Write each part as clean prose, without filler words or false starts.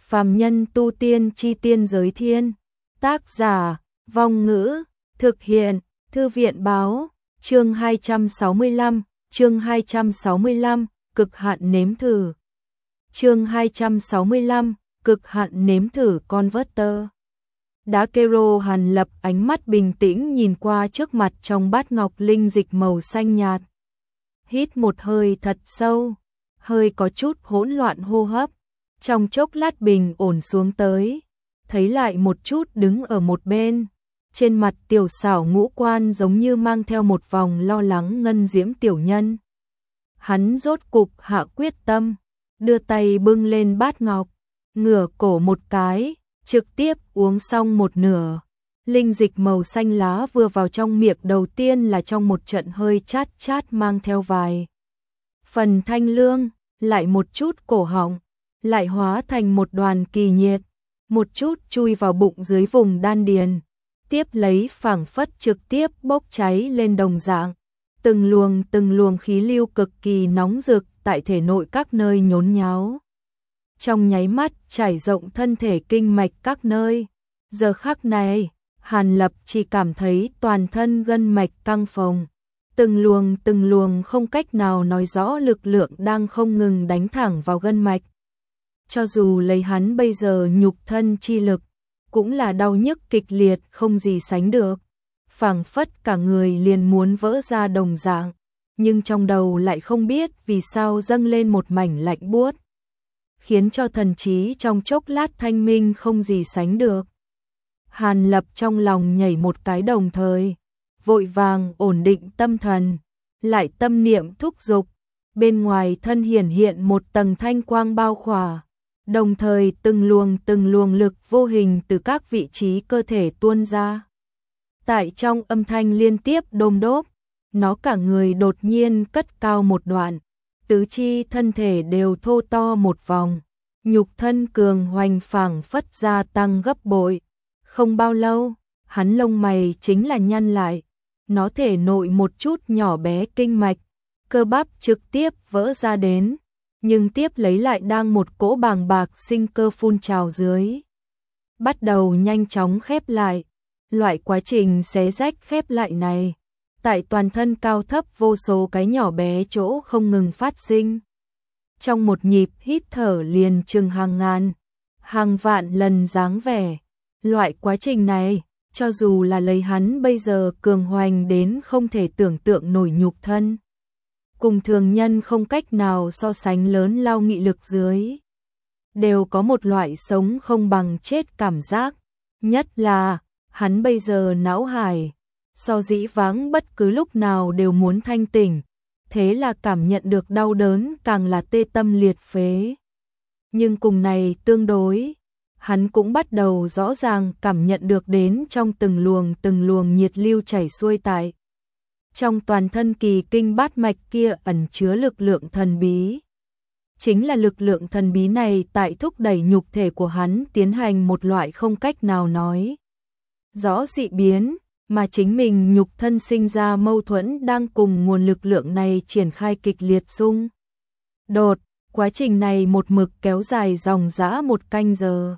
Phàm nhân tu tiên chi tiên giới thiên. Tác giả, Vong Ngữ, thực hiện, Thư viện báo, chương 265, cực hạn nếm thử. Chương 265, cực hạn nếm thử Converter. Đá kero. Hàn Lập ánh mắt bình tĩnh nhìn qua trước mặt trong bát ngọc linh dịch màu xanh nhạt. Hít một hơi thật sâu, hơi có chút hỗn loạn hô hấp, trong chốc lát bình ổn xuống tới, thấy lại một chút đứng ở một bên, trên mặt tiểu xảo ngũ quan giống như mang theo một vòng lo lắng ngân diễm tiểu nhân. Hắn rốt cục hạ quyết tâm, đưa tay bưng lên bát ngọc, ngửa cổ một cái, trực tiếp uống xong một nửa. Linh dịch màu xanh lá vừa vào trong miệng đầu tiên là trong một trận hơi chát chát mang theo vài phần thanh lương, lại một chút cổ họng, lại hóa thành một đoàn kỳ nhiệt, một chút chui vào bụng dưới vùng đan điền, tiếp lấy phảng phất trực tiếp bốc cháy lên đồng dạng, từng luồng khí lưu cực kỳ nóng rực tại thể nội các nơi nhốn nháo. Trong nháy mắt trải rộng thân thể kinh mạch các nơi. Giờ khắc này, Hàn Lập chỉ cảm thấy toàn thân gân mạch căng phồng, từng luồng không cách nào nói rõ lực lượng đang không ngừng đánh thẳng vào gân mạch. Cho dù lấy hắn bây giờ nhục thân chi lực, cũng là đau nhức kịch liệt không gì sánh được, phảng phất cả người liền muốn vỡ ra đồng dạng, nhưng trong đầu lại không biết vì sao dâng lên một mảnh lạnh buốt, khiến cho thần trí trong chốc lát thanh minh không gì sánh được. Hàn Lập trong lòng nhảy một cái đồng thời, vội vàng ổn định tâm thần, lại tâm niệm thúc giục, bên ngoài thân hiển hiện một tầng thanh quang bao khỏa, đồng thời từng luồng lực vô hình từ các vị trí cơ thể tuôn ra. Tại trong âm thanh liên tiếp đôm đốp, nó cả người đột nhiên cất cao một đoạn, tứ chi thân thể đều thô to một vòng, nhục thân cường hoành phảng phất gia tăng gấp bội. Không bao lâu, hắn lông mày chính là nhăn lại, nó thể nội một chút nhỏ bé kinh mạch, cơ bắp trực tiếp vỡ ra đến, nhưng tiếp lấy lại đang một cỗ bàng bạc sinh cơ phun trào dưới. Bắt đầu nhanh chóng khép lại, loại quá trình xé rách khép lại này, tại toàn thân cao thấp vô số cái nhỏ bé chỗ không ngừng phát sinh. Trong một nhịp hít thở liền chừng hàng ngàn, hàng vạn lần dáng vẻ. Loại quá trình này, cho dù là lấy hắn bây giờ cường hoành đến không thể tưởng tượng nổi nhục thân, cùng thường nhân không cách nào so sánh lớn lao nghị lực dưới, đều có một loại sống không bằng chết cảm giác. Nhất là, hắn bây giờ não hải, so dĩ vãng bất cứ lúc nào đều muốn thanh tỉnh, thế là cảm nhận được đau đớn càng là tê tâm liệt phế. Nhưng cùng này tương đối, hắn cũng bắt đầu rõ ràng cảm nhận được đến trong từng luồng nhiệt lưu chảy xuôi tại trong toàn thân kỳ kinh bát mạch kia ẩn chứa lực lượng thần bí. Chính là lực lượng thần bí này tại thúc đẩy nhục thể của hắn tiến hành một loại không cách nào nói rõ dị biến, mà chính mình nhục thân sinh ra mâu thuẫn đang cùng nguồn lực lượng này triển khai kịch liệt xung đột. Quá trình này một mực kéo dài dòng dã 1 canh giờ.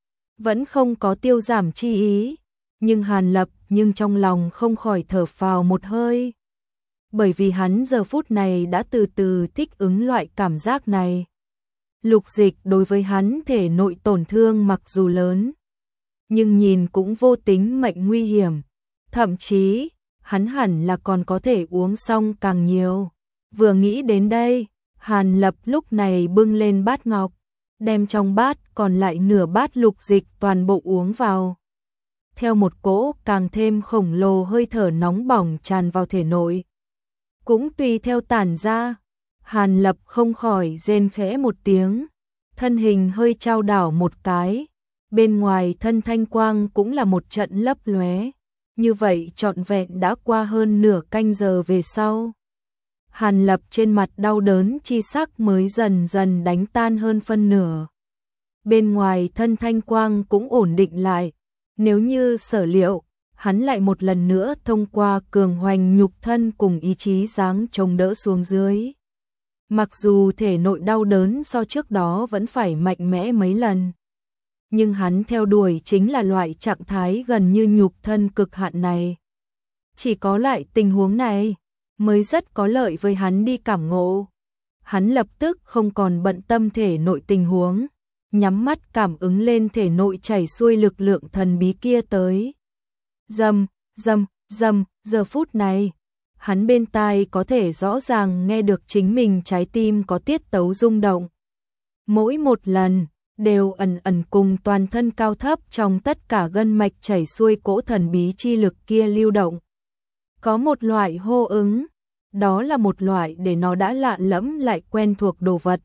Vẫn không có tiêu giảm chi ý, nhưng Hàn Lập trong lòng không khỏi thở phào một hơi. Bởi vì hắn giờ phút này đã từ từ thích ứng loại cảm giác này. Lục dịch đối với hắn thể nội tổn thương mặc dù lớn, nhưng nhìn cũng vô tính mệnh nguy hiểm. Thậm chí, hắn hẳn là còn có thể uống xong càng nhiều. Vừa nghĩ đến đây, Hàn Lập lúc này bưng lên bát ngọc, đem trong bát còn lại nửa bát lục dịch toàn bộ uống vào. Theo một cỗ càng thêm khổng lồ hơi thở nóng bỏng tràn vào thể nội, cũng tùy theo tản ra, Hàn Lập không khỏi rên khẽ một tiếng, thân hình hơi chao đảo một cái, bên ngoài thân thanh quang cũng là một trận lấp lóe. Như vậy trọn vẹn đã qua hơn nửa canh giờ về sau. Hàn Lập trên mặt đau đớn chi sắc mới dần dần đánh tan hơn phân nửa. Bên ngoài thân thanh quang cũng ổn định lại. Nếu như sở liệu, hắn lại một lần nữa thông qua cường hoành nhục thân cùng ý chí giáng chống đỡ xuống dưới. Mặc dù thể nội đau đớn so trước đó vẫn phải mạnh mẽ mấy lần, nhưng hắn theo đuổi chính là loại trạng thái gần như nhục thân cực hạn này. Chỉ có loại tình huống này mới rất có lợi với hắn đi cảm ngộ. Hắn lập tức không còn bận tâm thể nội tình huống, nhắm mắt cảm ứng lên thể nội chảy xuôi lực lượng thần bí kia tới. Rầm, rầm, rầm, giờ phút này, hắn bên tai có thể rõ ràng nghe được chính mình trái tim có tiết tấu rung động. Mỗi một lần, đều ẩn ẩn cùng toàn thân cao thấp trong tất cả gân mạch chảy xuôi cỗ thần bí chi lực kia lưu động. Có một loại hô ứng, đó là một loại để nó đã lạ lẫm lại quen thuộc đồ vật.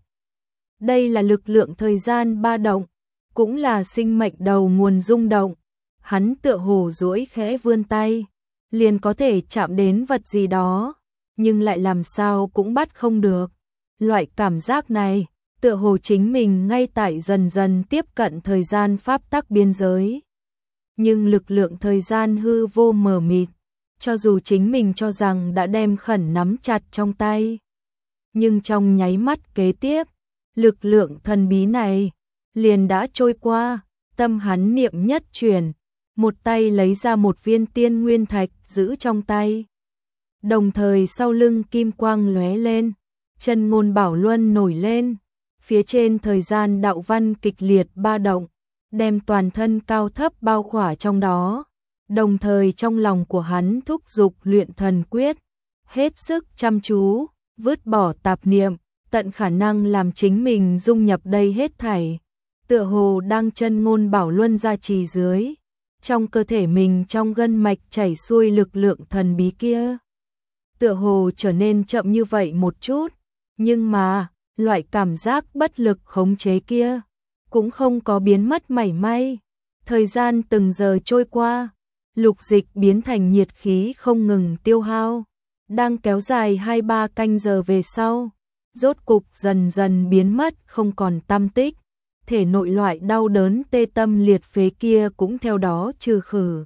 Đây là lực lượng thời gian ba động, cũng là sinh mệnh đầu nguồn rung động. Hắn tựa hồ duỗi khẽ vươn tay, liền có thể chạm đến vật gì đó, nhưng lại làm sao cũng bắt không được. Loại cảm giác này, tựa hồ chính mình ngay tại dần dần tiếp cận thời gian pháp tắc biên giới. Nhưng lực lượng thời gian hư vô mờ mịt, cho dù chính mình cho rằng đã đem khẩn nắm chặt trong tay. Nhưng trong nháy mắt kế tiếp, lực lượng thần bí này liền đã trôi qua, tâm hắn niệm nhất chuyển, một tay lấy ra một viên tiên nguyên thạch giữ trong tay. Đồng thời sau lưng kim quang lóe lên, chân ngôn bảo luân nổi lên, phía trên thời gian đạo văn kịch liệt ba động, đem toàn thân cao thấp bao khỏa trong đó. Đồng thời trong lòng của hắn thúc giục luyện thần quyết, hết sức chăm chú, vứt bỏ tạp niệm, tận khả năng làm chính mình dung nhập đây hết thảy. Tựa hồ đang chân ngôn bảo luân gia trì dưới, trong cơ thể mình trong gân mạch chảy xuôi lực lượng thần bí kia. Tựa hồ trở nên chậm như vậy một chút, nhưng mà, loại cảm giác bất lực khống chế kia, cũng không có biến mất mảy may. Thời gian từng giờ trôi qua, lục dịch biến thành nhiệt khí không ngừng tiêu hao, đang kéo dài 2-3 canh giờ về sau, rốt cục dần dần biến mất không còn tăm tích, thể nội loại đau đớn tê tâm liệt phế kia cũng theo đó trừ khử.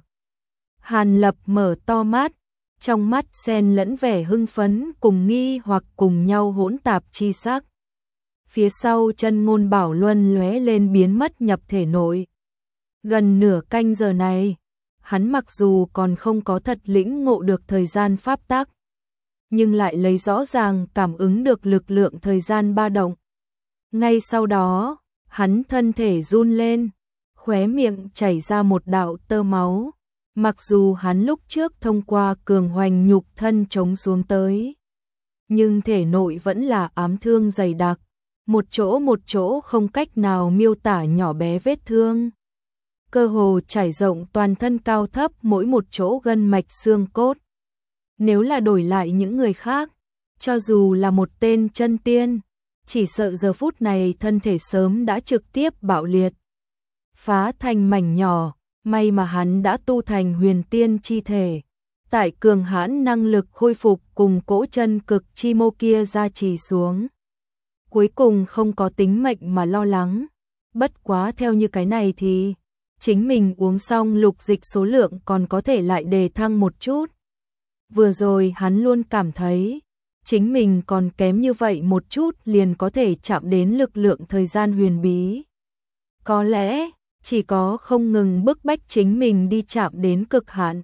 Hàn Lập mở to mắt, trong mắt xen lẫn vẻ hưng phấn cùng nghi hoặc cùng nhau hỗn tạp chi sắc. Phía sau chân ngôn bảo luân lóe lên biến mất nhập thể nội. Gần nửa canh giờ này, hắn mặc dù còn không có thật lĩnh ngộ được thời gian pháp tắc, nhưng lại lấy rõ ràng cảm ứng được lực lượng thời gian ba động. Ngay sau đó, hắn thân thể run lên, khóe miệng chảy ra một đạo tơ máu. Mặc dù hắn lúc trước thông qua cường hoành nhục thân chống xuống tới, nhưng thể nội vẫn là ám thương dày đặc, một chỗ không cách nào miêu tả nhỏ bé vết thương. Cơ hồ trải rộng toàn thân cao thấp mỗi một chỗ gân mạch xương cốt. Nếu là đổi lại những người khác, cho dù là một tên chân tiên, chỉ sợ giờ phút này thân thể sớm đã trực tiếp bạo liệt, phá thành mảnh nhỏ. May mà hắn đã tu thành huyền tiên chi thể, tại cường hãn năng lực khôi phục cùng cỗ chân cực chi mô kia gia trì xuống. Cuối cùng không có tính mệnh mà lo lắng, bất quá theo như cái này thì chính mình uống xong lục dịch số lượng còn có thể lại đề thăng một chút. Vừa rồi hắn luôn cảm thấy chính mình còn kém như vậy một chút liền có thể chạm đến lực lượng thời gian huyền bí. Có lẽ chỉ có không ngừng bức bách chính mình đi chạm đến cực hạn,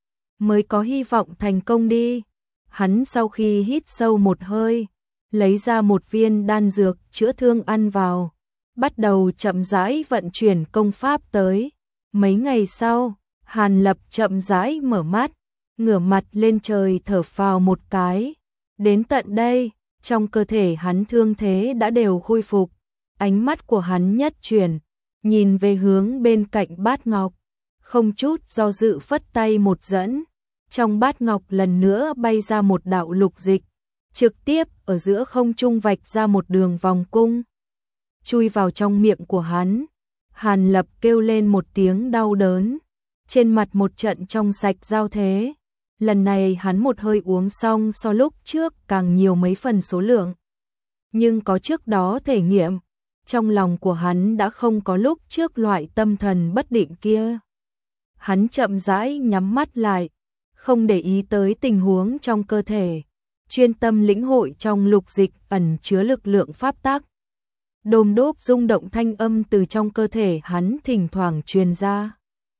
mới có hy vọng thành công đi. Hắn sau khi hít sâu một hơi, lấy ra một viên đan dược chữa thương ăn vào, bắt đầu chậm rãi vận chuyển công pháp tới. Mấy ngày sau, Hàn Lập chậm rãi mở mắt, ngửa mặt lên trời thở phào một cái. Đến tận đây, trong cơ thể hắn thương thế đã đều khôi phục, ánh mắt của hắn nhất chuyển, nhìn về hướng bên cạnh bát ngọc, không chút do dự phất tay một dẫn, trong bát ngọc lần nữa bay ra một đạo lục dịch, trực tiếp ở giữa không trung vạch ra một đường vòng cung, chui vào trong miệng của hắn. Hàn Lập kêu lên một tiếng đau đớn, trên mặt một trận trong sạch giao thế. Lần này hắn một hơi uống xong so lúc trước càng nhiều mấy phần số lượng, nhưng có trước đó thể nghiệm, trong lòng của hắn đã không có lúc trước loại tâm thần bất định kia. Hắn chậm rãi nhắm mắt lại, không để ý tới tình huống trong cơ thể, chuyên tâm lĩnh hội trong lục dịch ẩn chứa lực lượng pháp tắc. đôm đốp rung động thanh âm từ trong cơ thể hắn thỉnh thoảng truyền ra.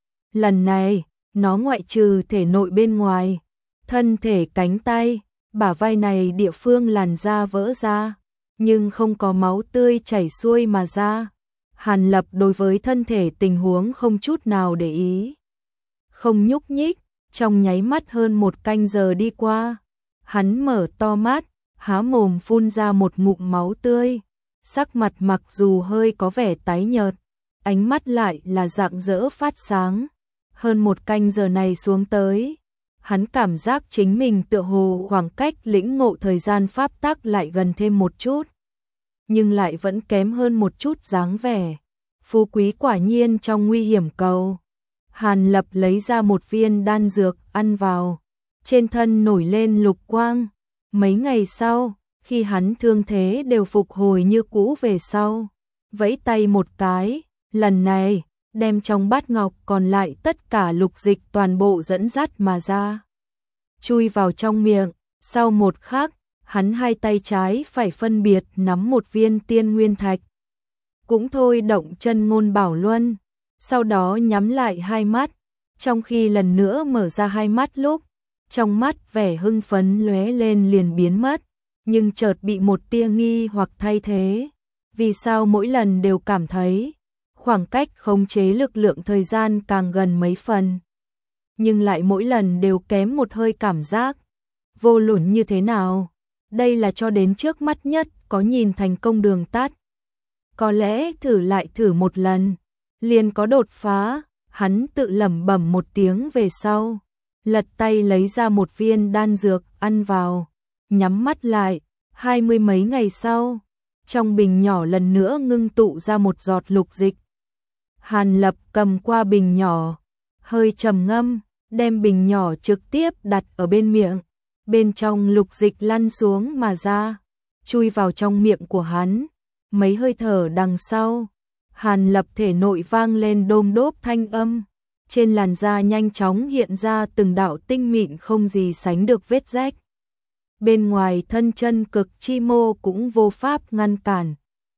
Lần này, nó ngoại trừ thể nội bên ngoài, thân thể cánh tay, bả vai này địa phương làn da vỡ ra, nhưng không có máu tươi chảy xuôi mà ra. Hàn Lập đối với thân thể tình huống không chút nào để ý. Không nhúc nhích, trong nháy mắt hơn 1 canh giờ đi qua. Hắn mở to mắt, há mồm phun ra một ngụm máu tươi. Sắc mặt mặc dù hơi có vẻ tái nhợt, ánh mắt lại là rạng rỡ phát sáng. Hơn 1 canh giờ này xuống tới, hắn cảm giác chính mình tựa hồ khoảng cách lĩnh ngộ thời gian pháp tắc lại gần thêm một chút, nhưng lại vẫn kém hơn một chút dáng vẻ. Phú quý quả nhiên trong nguy hiểm cầu. Hàn Lập lấy ra một viên đan dược ăn vào, trên thân nổi lên lục quang. Mấy ngày sau, khi hắn thương thế đều phục hồi như cũ về sau, vẫy tay một cái, lần này đem trong bát ngọc còn lại tất cả lục dịch toàn bộ dẫn dắt mà ra, chui vào trong miệng. Sau một khắc, hắn hai tay trái phải phân biệt nắm một viên tiên nguyên thạch, cũng thôi động chân ngôn bảo luân, sau đó nhắm lại hai mắt. Trong khi lần nữa mở ra hai mắt lúc, trong mắt vẻ hưng phấn lóe lên liền biến mất, nhưng chợt bị một tia nghi hoặc thay thế. Vì sao mỗi lần đều cảm thấy khoảng cách khống chế lực lượng thời gian càng gần mấy phần, nhưng lại mỗi lần đều kém một hơi cảm giác. Vô luận như thế nào, đây là cho đến trước mắt nhất có nhìn thành công đường tắt. Có lẽ thử lại thử một lần, liền có đột phá. Hắn tự lẩm bẩm một tiếng về sau, lật tay lấy ra một viên đan dược ăn vào, nhắm mắt lại. 20 mấy ngày sau, trong bình nhỏ lần nữa ngưng tụ ra một giọt lục dịch. Hàn Lập cầm qua bình nhỏ, hơi trầm ngâm, đem bình nhỏ trực tiếp đặt ở bên miệng. Bên trong lục dịch lăn xuống mà ra, chui vào trong miệng của hắn. Mấy hơi thở đằng sau, Hàn Lập thể nội vang lên đôm đốp thanh âm. Trên làn da nhanh chóng hiện ra từng đạo tinh mịn không gì sánh được vết rách. Bên ngoài thân chân cực chi mô cũng vô pháp ngăn cản.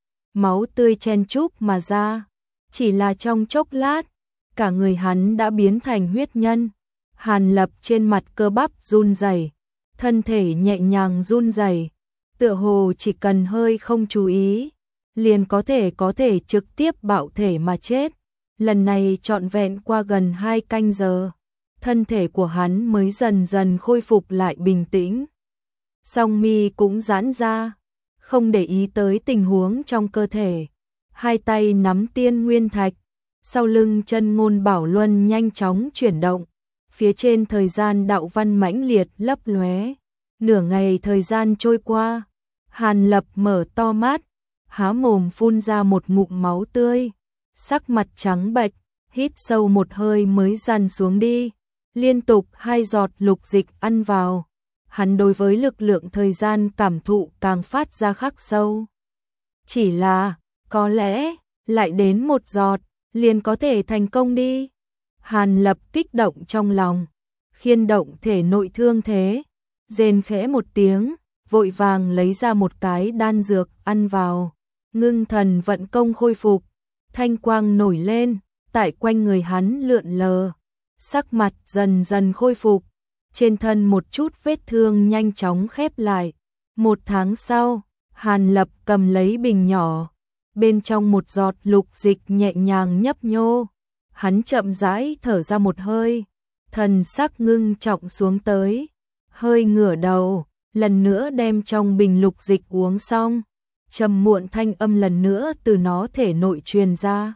Máu tươi chen chúc mà ra. Chỉ là trong chốc lát, cả người hắn đã biến thành huyết nhân. Hàn Lập trên mặt cơ bắp run rẩy, thân thể nhẹ nhàng run rẩy, tựa hồ chỉ cần hơi không chú ý, liền có thể trực tiếp bạo thể mà chết. Lần này trọn vẹn qua gần 2 canh giờ, thân thể của hắn mới dần dần khôi phục lại bình tĩnh. Song mi cũng giãn ra, không để ý tới tình huống trong cơ thể. Hai tay nắm tiên nguyên thạch, sau lưng chân ngôn bảo luân nhanh chóng chuyển động. Phía trên thời gian đạo văn mãnh liệt lấp lóe. Nửa ngày thời gian trôi qua, Hàn Lập mở to mắt, há mồm phun ra một ngụm máu tươi, sắc mặt trắng bệch, hít sâu một hơi mới dằn xuống đi, liên tục 2 giọt lục dịch ăn vào. Hắn đối với lực lượng thời gian cảm thụ càng phát ra khắc sâu. Chỉ là, có lẽ, lại đến 1 giọt, liền có thể thành công đi. Hàn Lập kích động trong lòng, khiên động thể nội thương thế, rên khẽ một tiếng, vội vàng lấy ra một cái đan dược ăn vào, ngưng thần vận công khôi phục, thanh quang nổi lên, tại quanh người hắn lượn lờ, sắc mặt dần dần khôi phục, trên thân một chút vết thương nhanh chóng khép lại. 1 tháng sau, Hàn Lập cầm lấy bình nhỏ, bên trong một giọt lục dịch nhẹ nhàng nhấp nhô. Hắn chậm rãi thở ra một hơi, thần sắc ngưng trọng xuống tới, hơi ngửa đầu, lần nữa đem trong bình lục dịch uống xong, trầm muộn thanh âm lần nữa từ nó thể nội truyền ra.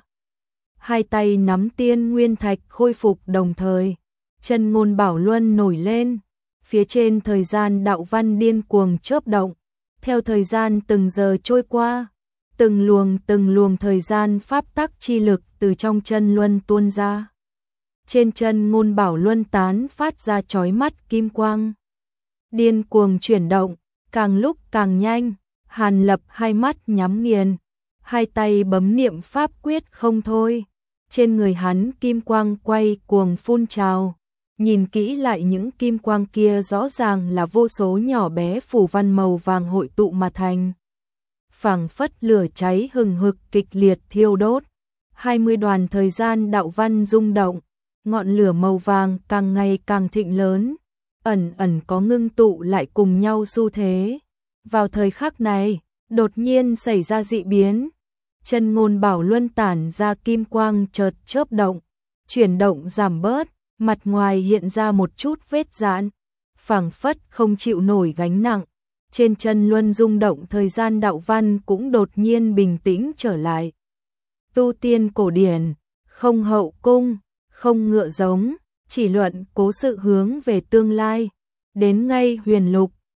Hai tay nắm tiên nguyên thạch khôi phục đồng thời, chân ngôn bảo luân nổi lên, phía trên thời gian đạo văn điên cuồng chớp động, theo thời gian từng giờ trôi qua. Từng luồng thời gian pháp tắc chi lực từ trong chân luân tuôn ra. Trên chân ngôn bảo luân tán phát ra chói mắt kim quang. Điên cuồng chuyển động, càng lúc càng nhanh. Hàn Lập hai mắt nhắm nghiền, hai tay bấm niệm pháp quyết không thôi. Trên người hắn kim quang quay cuồng phun trào. Nhìn kỹ lại những kim quang kia rõ ràng là vô số nhỏ bé phù văn màu vàng hội tụ mà thành. phảng phất lửa cháy hừng hực kịch liệt thiêu đốt. 20 đoàn thời gian đạo văn rung động, ngọn lửa màu vàng càng ngày càng thịnh lớn, ẩn ẩn có ngưng tụ lại cùng nhau xu thế. Vào thời khắc này, đột nhiên xảy ra dị biến. Chân ngôn bảo luân tản ra kim quang chợt chớp động, chuyển động giảm bớt, mặt ngoài hiện ra một chút vết giãn, phảng phất không chịu nổi gánh nặng. Trên chân luân rung động thời gian đạo văn cũng đột nhiên bình tĩnh trở lại. Tu tiên cổ điển, không hậu cung, không ngựa giống, chỉ luận cố sự hướng về tương lai. Đến ngay huyền lục,